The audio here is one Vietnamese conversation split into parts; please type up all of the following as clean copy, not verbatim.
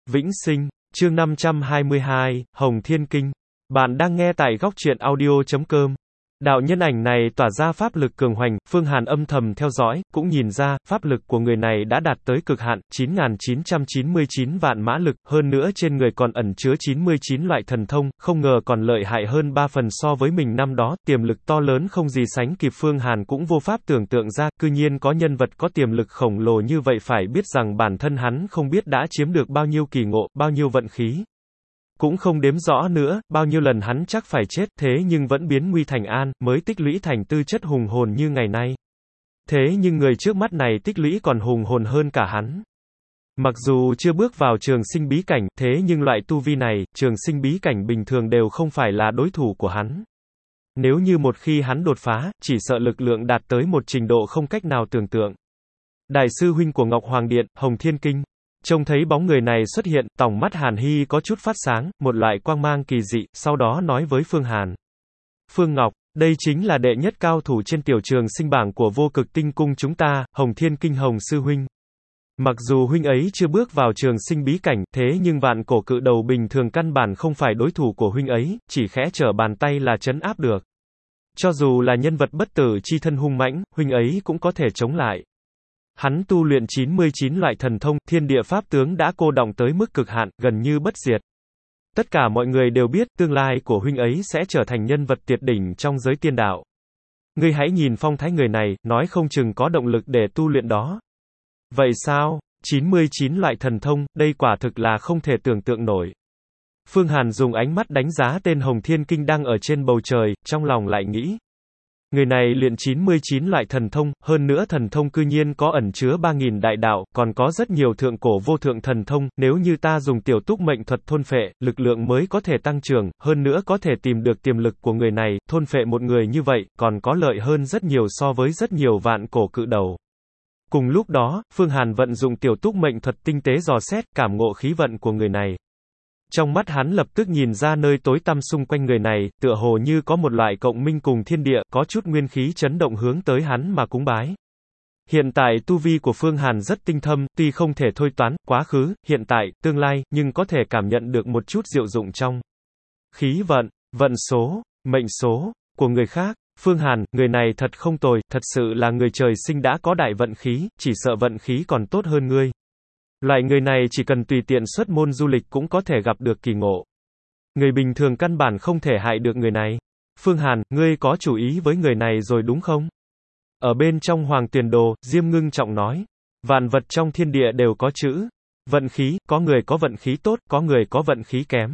Vĩnh sinh, chương 522, Hồng Thiên Kinh. Bạn đang nghe tại góc truyện audio.com. Đạo nhân ảnh này tỏa ra pháp lực cường hoành, Phương Hàn âm thầm theo dõi, cũng nhìn ra, pháp lực của người này đã đạt tới cực hạn, 9.999 vạn mã lực, hơn nữa trên người còn ẩn chứa 99 loại thần thông, không ngờ còn lợi hại hơn 3 phần so với mình năm đó, tiềm lực to lớn không gì sánh kịp. Phương Hàn cũng vô pháp tưởng tượng ra, cư nhiên có nhân vật có tiềm lực khổng lồ như vậy, phải biết rằng bản thân hắn không biết đã chiếm được bao nhiêu kỳ ngộ, bao nhiêu vận khí. Cũng không đếm rõ nữa, bao nhiêu lần hắn chắc phải chết, thế nhưng vẫn biến nguy thành an, mới tích lũy thành tư chất hùng hồn như ngày nay. Thế nhưng người trước mắt này tích lũy còn hùng hồn hơn cả hắn. Mặc dù chưa bước vào trường sinh bí cảnh, thế nhưng loại tu vi này, trường sinh bí cảnh bình thường đều không phải là đối thủ của hắn. Nếu như một khi hắn đột phá, chỉ sợ lực lượng đạt tới một trình độ không cách nào tưởng tượng. Đại sư huynh của Ngọc Hoàng Điện, Hồng Thiên Kinh. Trông thấy bóng người này xuất hiện, tòng mắt Hàn Hy có chút phát sáng, một loại quang mang kỳ dị, sau đó nói với Phương Hàn. Phương Ngọc, đây chính là đệ nhất cao thủ trên tiểu trường sinh bảng của Vô Cực Tinh Cung chúng ta, Hồng Thiên Kinh Hồng sư huynh. Mặc dù huynh ấy chưa bước vào trường sinh bí cảnh, thế nhưng vạn cổ cự đầu bình thường căn bản không phải đối thủ của huynh ấy, chỉ khẽ trở bàn tay là trấn áp được. Cho dù là nhân vật bất tử chi thân hung mãnh, huynh ấy cũng có thể chống lại. Hắn tu luyện 99 loại thần thông, thiên địa pháp tướng đã cô đọng tới mức cực hạn, gần như bất diệt. Tất cả mọi người đều biết, tương lai của huynh ấy sẽ trở thành nhân vật tuyệt đỉnh trong giới tiên đạo. Ngươi hãy nhìn phong thái người này, nói không chừng có động lực để tu luyện đó. Vậy sao? 99 loại thần thông, đây quả thực là không thể tưởng tượng nổi. Phương Hàn dùng ánh mắt đánh giá tên Hồng Thiên Kinh đang ở trên bầu trời, trong lòng lại nghĩ. Người này luyện 99 loại thần thông, hơn nữa thần thông cư nhiên có ẩn chứa 3.000 đại đạo, còn có rất nhiều thượng cổ vô thượng thần thông, nếu như ta dùng tiểu túc mệnh thuật thôn phệ, lực lượng mới có thể tăng trưởng, hơn nữa có thể tìm được tiềm lực của người này, thôn phệ một người như vậy, còn có lợi hơn rất nhiều so với rất nhiều vạn cổ cự đầu. Cùng lúc đó, Phương Hàn vận dụng tiểu túc mệnh thuật tinh tế dò xét, cảm ngộ khí vận của người này. Trong mắt hắn lập tức nhìn ra nơi tối tăm xung quanh người này, tựa hồ như có một loại cộng minh cùng thiên địa, có chút nguyên khí chấn động hướng tới hắn mà cúng bái. Hiện tại tu vi của Phương Hàn rất tinh thâm, tuy không thể thôi toán, quá khứ, hiện tại, tương lai, nhưng có thể cảm nhận được một chút diệu dụng trong khí vận, vận số, mệnh số của người khác. Phương Hàn, người này thật không tồi, thật sự là người trời sinh đã có đại vận khí, chỉ sợ vận khí còn tốt hơn ngươi. Loại người này chỉ cần tùy tiện xuất môn du lịch cũng có thể gặp được kỳ ngộ. Người bình thường căn bản không thể hại được người này. Phương Hàn, ngươi có chủ ý với người này rồi đúng không? Ở bên trong Hoàng Tuyền Đồ, Diêm ngưng trọng nói. Vạn vật trong thiên địa đều có chữ vận khí, có người có vận khí tốt, có người có vận khí kém.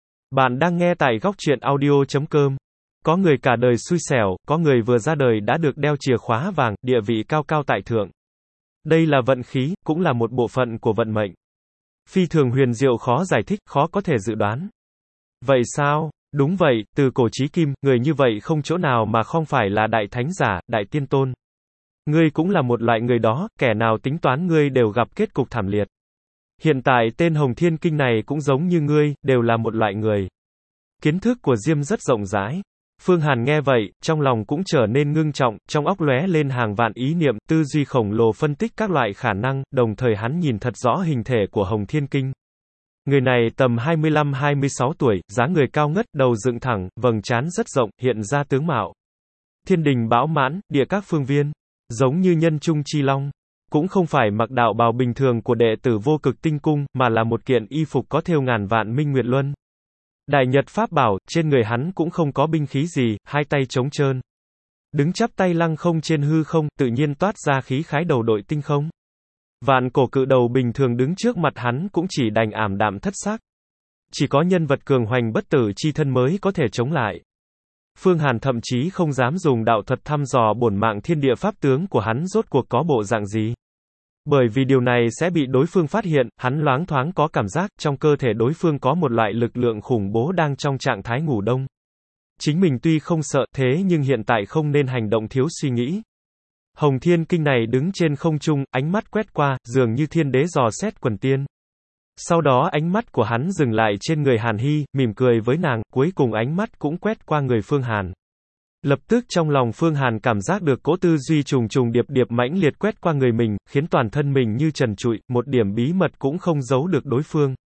Bạn đang nghe tại góc truyện audio.com. Có người cả đời xui xẻo, có người vừa ra đời đã được đeo chìa khóa vàng, địa vị cao cao tại thượng. Đây là vận khí, cũng là một bộ phận của vận mệnh. Phi thường huyền diệu, khó giải thích, khó có thể dự đoán. Vậy sao? Đúng vậy, từ cổ chí kim, người như vậy không chỗ nào mà không phải là đại thánh giả, đại tiên tôn. Ngươi cũng là một loại người đó, kẻ nào tính toán ngươi đều gặp kết cục thảm liệt. Hiện tại tên Hồng Thiên Kinh này cũng giống như ngươi, đều là một loại người. Kiến thức của Diêm rất rộng rãi. Phương Hàn nghe vậy, trong lòng cũng trở nên ngưng trọng, trong óc lóe lên hàng vạn ý niệm, tư duy khổng lồ phân tích các loại khả năng, đồng thời hắn nhìn thật rõ hình thể của Hồng Thiên Kinh. Người này tầm 25-26 tuổi, dáng người cao ngất, đầu dựng thẳng, vầng trán rất rộng, hiện ra tướng mạo thiên đình bão mãn, địa các phương viên, giống như nhân trung chi long. Cũng không phải mặc đạo bào bình thường của đệ tử Vô Cực Tinh Cung, mà là một kiện y phục có thêu ngàn vạn minh nguyệt luân. Đại nhật pháp bảo, trên người hắn cũng không có binh khí gì, hai tay trống trơn. Đứng chắp tay lăng không trên hư không, tự nhiên toát ra khí khái đầu đội tinh không. Vạn cổ cự đầu bình thường đứng trước mặt hắn cũng chỉ đành ảm đạm thất sắc. Chỉ có nhân vật cường hoành bất tử chi thân mới có thể chống lại. Phương Hàn thậm chí không dám dùng đạo thuật thăm dò bổn mạng thiên địa pháp tướng của hắn rốt cuộc có bộ dạng gì. Bởi vì điều này sẽ bị đối phương phát hiện, hắn loáng thoáng có cảm giác, trong cơ thể đối phương có một loại lực lượng khủng bố đang trong trạng thái ngủ đông. Chính mình tuy không sợ, thế nhưng hiện tại không nên hành động thiếu suy nghĩ. Hồng Thiên Kinh này đứng trên không trung, ánh mắt quét qua, dường như thiên đế dò xét quần tiên. Sau đó ánh mắt của hắn dừng lại trên người Hàn Hy, mỉm cười với nàng, cuối cùng ánh mắt cũng quét qua người Phương Hàn. Lập tức trong lòng Phương Hàn cảm giác được cỗ tư duy trùng trùng điệp điệp mãnh liệt quét qua người mình, khiến toàn thân mình như trần trụi, một điểm bí mật cũng không giấu được đối phương.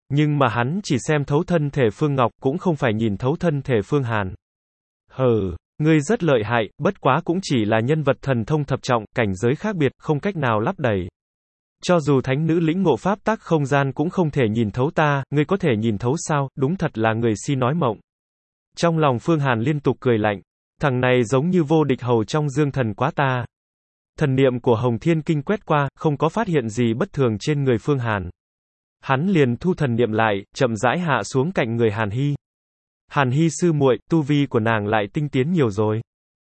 Nhưng mà hắn chỉ xem thấu thân thể Phương Ngọc, cũng không phải nhìn thấu thân thể Phương Hàn. Hừ, ngươi rất lợi hại, bất quá cũng chỉ là nhân vật thần thông thập trọng, cảnh giới khác biệt, không cách nào lấp đầy. Cho dù thánh nữ lĩnh ngộ pháp tắc không gian cũng không thể nhìn thấu ta, ngươi có thể nhìn thấu sao, đúng thật là người si nói mộng. Trong lòng Phương Hàn liên tục cười lạnh, thằng này giống như vô địch hầu trong dương thần quá ta. Thần niệm của Hồng Thiên Kinh quét qua, không có phát hiện gì bất thường trên người Phương Hàn. Hắn liền thu thần niệm lại, chậm rãi hạ xuống cạnh người Hàn Hy. Hàn Hy sư muội, tu vi của nàng lại tinh tiến nhiều rồi.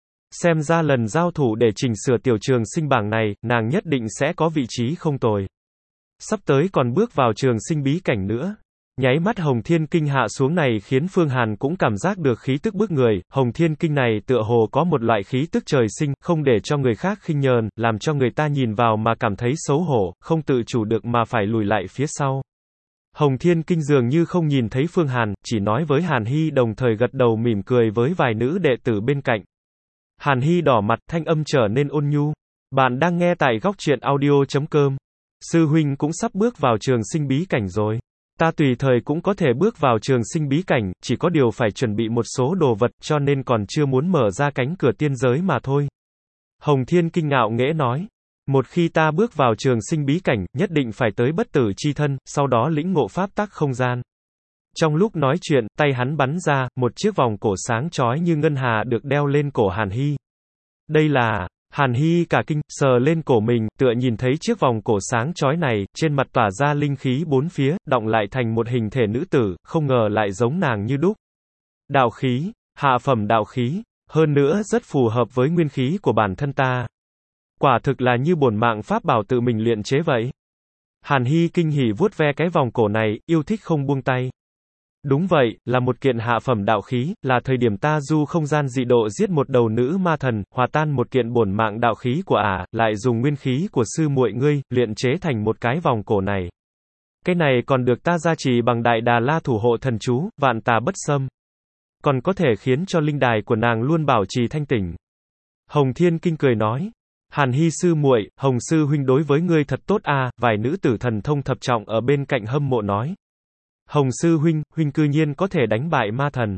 Xem ra lần giao thủ để chỉnh sửa tiểu trường sinh bảng này, nàng nhất định sẽ có vị trí không tồi. Sắp tới còn bước vào trường sinh bí cảnh nữa. Nháy mắt Hồng Thiên Kinh hạ xuống này khiến Phương Hàn cũng cảm giác được khí tức bức người, Hồng Thiên Kinh này tựa hồ có một loại khí tức trời sinh, không để cho người khác khinh nhờn, làm cho người ta nhìn vào mà cảm thấy xấu hổ, không tự chủ được mà phải lùi lại phía sau. Hồng Thiên Kinh dường như không nhìn thấy Phương Hàn, chỉ nói với Hàn Hy đồng thời gật đầu mỉm cười với vài nữ đệ tử bên cạnh. Hàn Hy đỏ mặt, thanh âm trở nên ôn nhu. Bạn đang nghe tại góc truyện audio.com. Sư huynh cũng sắp bước vào trường sinh bí cảnh rồi. Ta tùy thời cũng có thể bước vào trường sinh bí cảnh, chỉ có điều phải chuẩn bị một số đồ vật, cho nên còn chưa muốn mở ra cánh cửa tiên giới mà thôi. Hồng Thiên Kinh ngạo nghễ nói. Một khi ta bước vào trường sinh bí cảnh, nhất định phải tới bất tử chi thân, sau đó lĩnh ngộ pháp tắc không gian. Trong lúc nói chuyện, tay hắn bắn ra, một chiếc vòng cổ sáng chói như ngân hà được đeo lên cổ Hàn Hy. Đây là... Hàn Hy cả kinh, sờ lên cổ mình, tựa nhìn thấy chiếc vòng cổ sáng chói này, trên mặt tỏa ra linh khí bốn phía, đọng lại thành một hình thể nữ tử, không ngờ lại giống nàng như đúc. Đạo khí, hạ phẩm đạo khí, hơn nữa rất phù hợp với nguyên khí của bản thân ta. Quả thực là như bổn mạng pháp bảo tự mình luyện chế vậy. Hàn Hy kinh hỉ vuốt ve cái vòng cổ này, yêu thích không buông tay. Đúng vậy, là một kiện hạ phẩm đạo khí, là thời điểm ta du không gian dị độ giết một đầu nữ ma thần, hòa tan một kiện bổn mạng đạo khí của lại dùng nguyên khí của sư muội ngươi, luyện chế thành một cái vòng cổ này. Cái này còn được ta gia trì bằng Đại Đà La thủ hộ thần chú, vạn tà bất xâm. Còn có thể khiến cho linh đài của nàng luôn bảo trì thanh tỉnh. Hồng Thiên Kinh cười nói. Hàn Hy sư muội, Hồng sư huynh đối với ngươi thật tốt vài nữ tử thần thông thập trọng ở bên cạnh hâm mộ nói. Hồng sư huynh, huynh cư nhiên có thể đánh bại ma thần.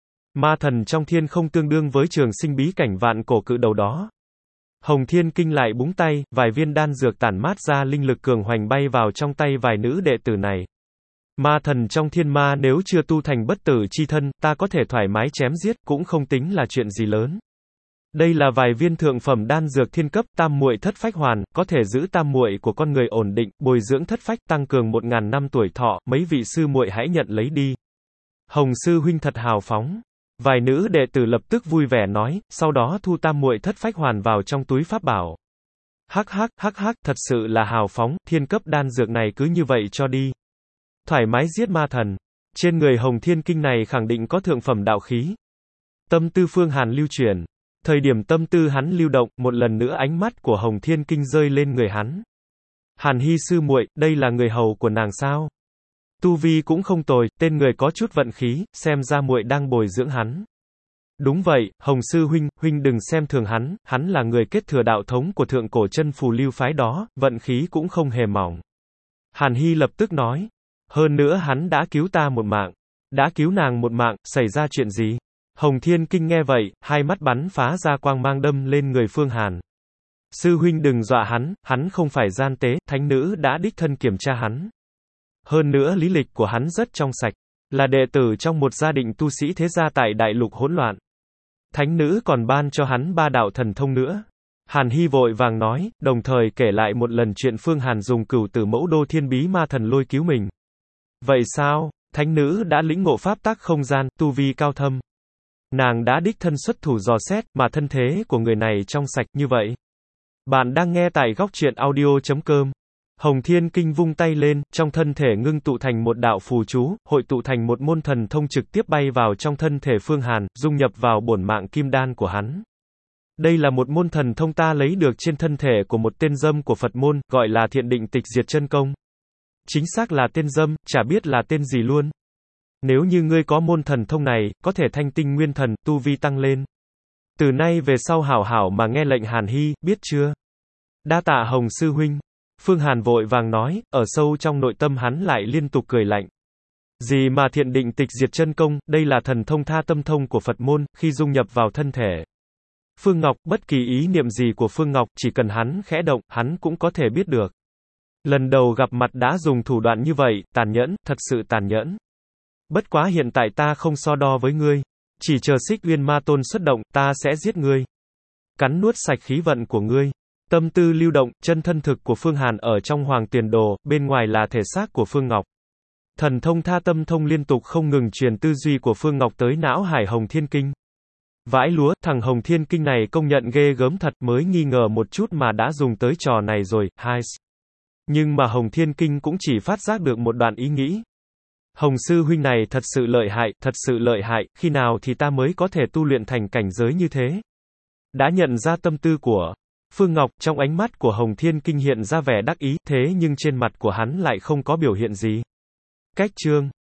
Ma thần trong thiên không tương đương với trường sinh bí cảnh vạn cổ cự đầu đó. Hồng Thiên Kinh lại búng tay, vài viên đan dược tản mát ra linh lực cường hoành bay vào trong tay vài nữ đệ tử này. Ma thần trong thiên ma nếu chưa tu thành bất tử chi thân, ta có thể thoải mái chém giết, cũng không tính là chuyện gì lớn. Đây là vài viên thượng phẩm đan dược thiên cấp, tam muội thất phách hoàn, có thể giữ tam muội của con người ổn định, bồi dưỡng thất phách, tăng cường 1000 năm tuổi thọ, mấy vị sư muội hãy nhận lấy đi. Hồng sư huynh thật hào phóng. Vài nữ đệ tử lập tức vui vẻ nói, sau đó thu tam muội thất phách hoàn vào trong túi pháp bảo. Hắc hắc, thật sự là hào phóng, thiên cấp đan dược này cứ như vậy cho đi. Thoải mái giết ma thần. Trên người Hồng Thiên Kinh này khẳng định có thượng phẩm đạo khí. Tâm tư Phương Hàn lưu chuyển. Thời điểm tâm tư hắn lưu động, một lần nữa ánh mắt của Hồng Thiên Kinh rơi lên người hắn. Hàn Hy sư muội, đây là người hầu của nàng sao? Tu vi cũng không tồi, tên người có chút vận khí, xem ra muội đang bồi dưỡng hắn. Đúng vậy, Hồng sư huynh, huynh đừng xem thường hắn là người kết thừa đạo thống của thượng cổ chân phù lưu phái đó, vận khí cũng không hề mỏng. Hàn Hy lập tức nói, hơn nữa hắn đã cứu ta một mạng, đã cứu nàng một mạng, xảy ra chuyện gì? Hồng Thiên Kinh nghe vậy, hai mắt bắn phá ra quang mang đâm lên người Phương Hàn. Sư huynh đừng dọa hắn không phải gian tế, thánh nữ đã đích thân kiểm tra hắn. Hơn nữa lý lịch của hắn rất trong sạch, là đệ tử trong một gia đình tu sĩ thế gia tại đại lục hỗn loạn. Thánh nữ còn ban cho hắn 3 đạo thần thông nữa. Hàn Hy vội vàng nói, đồng thời kể lại một lần chuyện Phương Hàn dùng cửu tử mẫu đô thiên bí ma thần lôi cứu mình. Vậy sao, thánh nữ đã lĩnh ngộ pháp tắc không gian, tu vi cao thâm. Nàng đã đích thân xuất thủ dò xét, mà thân thế của người này trong sạch như vậy. Bạn đang nghe tại góc truyện audio.com. Hồng Thiên Kinh vung tay lên, trong thân thể ngưng tụ thành một đạo phù chú, hội tụ thành một môn thần thông trực tiếp bay vào trong thân thể Phương Hàn, dung nhập vào bổn mạng kim đan của hắn. Đây là một môn thần thông ta lấy được trên thân thể của một tên dâm của Phật môn, gọi là Thiện Định Tịch Diệt Chân Công. Chính xác là tên dâm, chả biết là tên gì luôn. Nếu như ngươi có môn thần thông này, có thể thanh tinh nguyên thần, tu vi tăng lên. Từ nay về sau hảo hảo mà nghe lệnh Hàn Hy, biết chưa? Đa tạ Hồng sư huynh. Phương Hàn vội vàng nói, ở sâu trong nội tâm hắn lại liên tục cười lạnh. Gì mà thiện định tịch diệt chân công, đây là thần thông tha tâm thông của Phật môn, khi dung nhập vào thân thể Phương Ngọc, bất kỳ ý niệm gì của Phương Ngọc, chỉ cần hắn khẽ động, hắn cũng có thể biết được. Lần đầu gặp mặt đã dùng thủ đoạn như vậy, tàn nhẫn, thật sự tàn nhẫn. Bất quá hiện tại ta không so đo với ngươi. Chỉ chờ Xích Uyên Ma Tôn xuất động, ta sẽ giết ngươi. Cắn nuốt sạch khí vận của ngươi. Tâm tư lưu động, chân thân thực của Phương Hàn ở trong Hoàng Tuyền Đồ, bên ngoài là thể xác của Phương Ngọc. Thần thông tha tâm thông liên tục không ngừng truyền tư duy của Phương Ngọc tới não hải Hồng Thiên Kinh. Vãi lúa, thằng Hồng Thiên Kinh này công nhận ghê gớm thật, mới nghi ngờ một chút mà đã dùng tới trò này rồi, hai. Nhưng mà Hồng Thiên Kinh cũng chỉ phát giác được một đoạn ý nghĩ. Hồng sư huynh này thật sự lợi hại, khi nào thì ta mới có thể tu luyện thành cảnh giới như thế? Đã nhận ra tâm tư của Phương Ngọc, trong ánh mắt của Hồng Thiên Kinh hiện ra vẻ đắc ý, thế nhưng trên mặt của hắn lại không có biểu hiện gì. Cách chương